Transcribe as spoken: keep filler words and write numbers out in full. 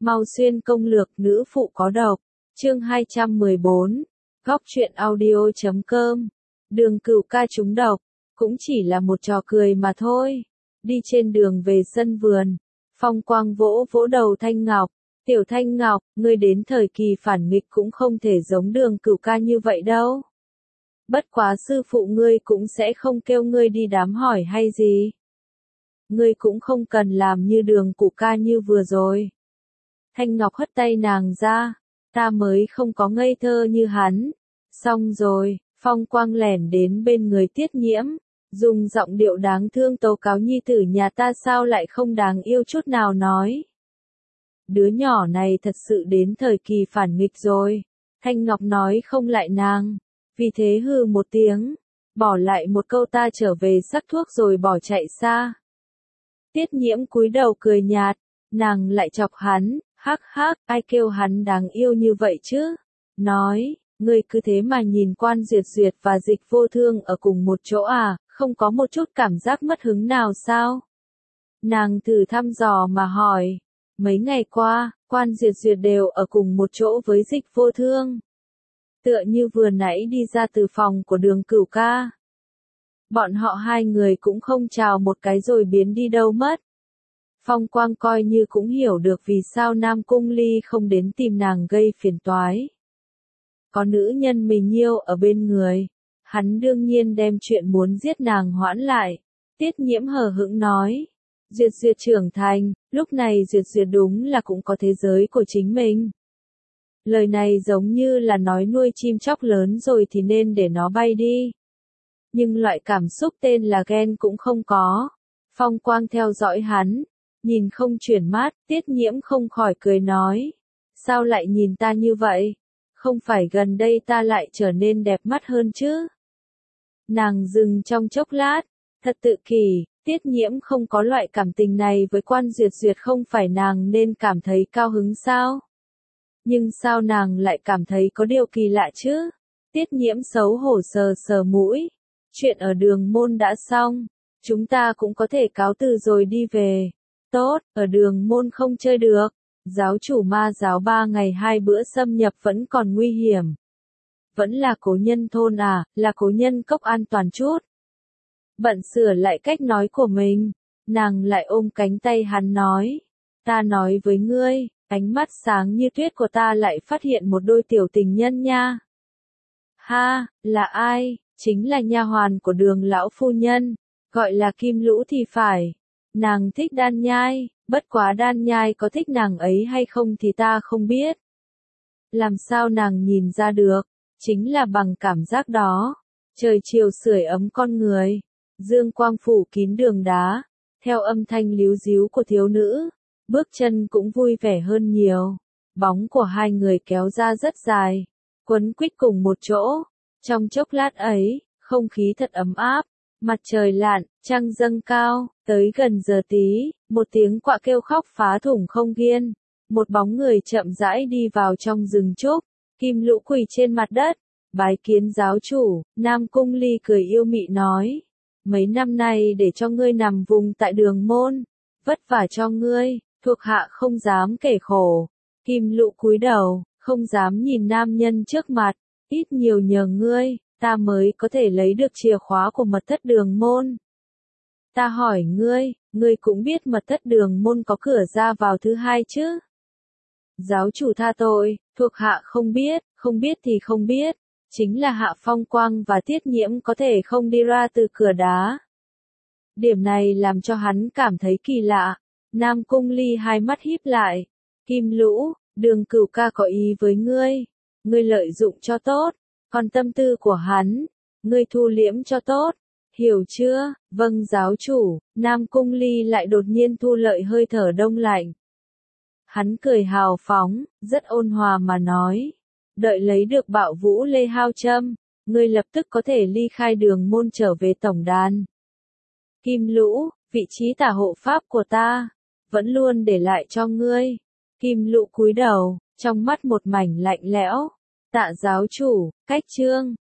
Mau xuyên công lược nữ phụ có độc. Chương hai trăm mười bốn. Góc truyện audio chấm com. Đường Cửu ca trúng độc, cũng chỉ là một trò cười mà thôi. Đi trên đường về sân vườn, Phong Quang vỗ vỗ đầu Thanh Ngọc. Tiểu Thanh Ngọc, ngươi đến thời kỳ phản nghịch cũng không thể giống Đường Cửu ca như vậy đâu. Bất quá sư phụ ngươi cũng sẽ không kêu ngươi đi đám hỏi hay gì. Ngươi cũng không cần làm như Đường Cửu ca như vừa rồi. Thanh Ngọc hất tay nàng ra, ta mới không có ngây thơ như hắn. Xong rồi, Phong Quang lẻn đến bên người Tiết Nhiễm, dùng giọng điệu đáng thương tố cáo nhi tử nhà ta sao lại không đáng yêu chút nào nói. Đứa nhỏ này thật sự đến thời kỳ phản nghịch rồi. Thanh Ngọc nói không lại nàng, vì thế hừ một tiếng, bỏ lại một câu ta trở về sắc thuốc rồi bỏ chạy xa. Tiết Nhiễm cúi đầu cười nhạt, nàng lại chọc hắn, hắc hắc, ai kêu hắn đáng yêu như vậy chứ? Nói, ngươi cứ thế mà nhìn Quan Duyệt Duyệt và Dịch Vô Thương ở cùng một chỗ à, không có một chút cảm giác mất hứng nào sao? Nàng thử thăm dò mà hỏi, mấy ngày qua, Quan Duyệt Duyệt đều ở cùng một chỗ với Dịch Vô Thương. Tựa như vừa nãy đi ra từ phòng của Đường Cửu ca. Bọn họ hai người cũng không chào một cái rồi biến đi đâu mất. Phong Quang coi như cũng hiểu được vì sao Nam Cung Ly không đến tìm nàng gây phiền toái. Có nữ nhân mình yêu ở bên người, hắn đương nhiên đem chuyện muốn giết nàng hoãn lại. Tiết Nhiễm hờ hững nói, Duyệt Duyệt trưởng thành, lúc này Duyệt Duyệt đúng là cũng có thế giới của chính mình. Lời này giống như là nói nuôi chim chóc lớn rồi thì nên để nó bay đi. Nhưng loại cảm xúc tên là ghen cũng không có. Phong Quang theo dõi hắn, nhìn không chuyển mắt, Tiết Nhiễm không khỏi cười nói. Sao lại nhìn ta như vậy? Không phải gần đây ta lại trở nên đẹp mắt hơn chứ? Nàng dừng trong chốc lát, thật tự kỷ, Tiết Nhiễm không có loại cảm tình này với Quan Duyệt Duyệt không phải nàng nên cảm thấy cao hứng sao? Nhưng sao nàng lại cảm thấy có điều kỳ lạ chứ? Tiết Nhiễm xấu hổ sờ sờ mũi. Chuyện ở Đường Môn đã xong, chúng ta cũng có thể cáo từ rồi đi về. Tốt, ở Đường Môn không chơi được. Giáo chủ ma giáo ba ngày hai bữa xâm nhập vẫn còn nguy hiểm. Vẫn là Cố Nhân thôn à, là Cố Nhân cốc an toàn chút. Bận sửa lại cách nói của mình, nàng lại ôm cánh tay hắn nói. Ta nói với ngươi, ánh mắt sáng như tuyết của ta lại phát hiện một đôi tiểu tình nhân nha. Ha, là ai? Chính là nha hoàn của Đường lão phu nhân, gọi là Kim Lũ thì phải. Nàng thích Đan Nhai, bất quá Đan Nhai có thích nàng ấy hay không thì ta không biết. Làm sao nàng nhìn ra được, chính là bằng cảm giác đó. Trời chiều sưởi ấm con người, dương quang phủ kín đường đá, theo âm thanh líu díu của thiếu nữ, bước chân cũng vui vẻ hơn nhiều. Bóng của hai người kéo ra rất dài, quấn quýt cùng một chỗ. Trong chốc lát ấy, không khí thật ấm áp, mặt trời lặn, trăng dâng cao, tới gần giờ tí, một tiếng quạ kêu khóc phá thủng không gian, một bóng người chậm rãi đi vào trong rừng trúc, Kim Lũ quỳ trên mặt đất, bái kiến giáo chủ. Nam Cung Ly cười yêu mị nói, mấy năm nay để cho ngươi nằm vùng tại Đường Môn, vất vả cho ngươi, thuộc hạ không dám kể khổ. Kim Lũ cúi đầu, không dám nhìn nam nhân trước mặt, ít nhiều nhờ ngươi, ta mới có thể lấy được chìa khóa của mật thất Đường Môn. Ta hỏi ngươi, ngươi cũng biết mật thất Đường Môn có cửa ra vào thứ hai chứ? Giáo chủ tha tội, thuộc hạ không biết, không biết thì không biết, chính là Hạ Phong Quang và Tiết Nhiễm có thể không đi ra từ cửa đá. Điểm này làm cho hắn cảm thấy kỳ lạ. Nam Cung Ly hai mắt híp lại. Kim Lũ, Đường Cửu ca có ý với ngươi, ngươi lợi dụng cho tốt, còn tâm tư của hắn, ngươi thu liễm cho tốt, hiểu chưa? Vâng giáo chủ. Nam Cung Ly lại đột nhiên thu lợi hơi thở đông lạnh. Hắn cười hào phóng, rất ôn hòa mà nói, đợi lấy được Bạo Vũ Lê Hao Châm, ngươi lập tức có thể ly khai Đường Môn trở về tổng đàn. Kim Lũ, vị trí tả hộ pháp của ta, vẫn luôn để lại cho ngươi. Kim Lũ cúi đầu, trong mắt một mảnh lạnh lẽo. Tạ giáo chủ, cách chương.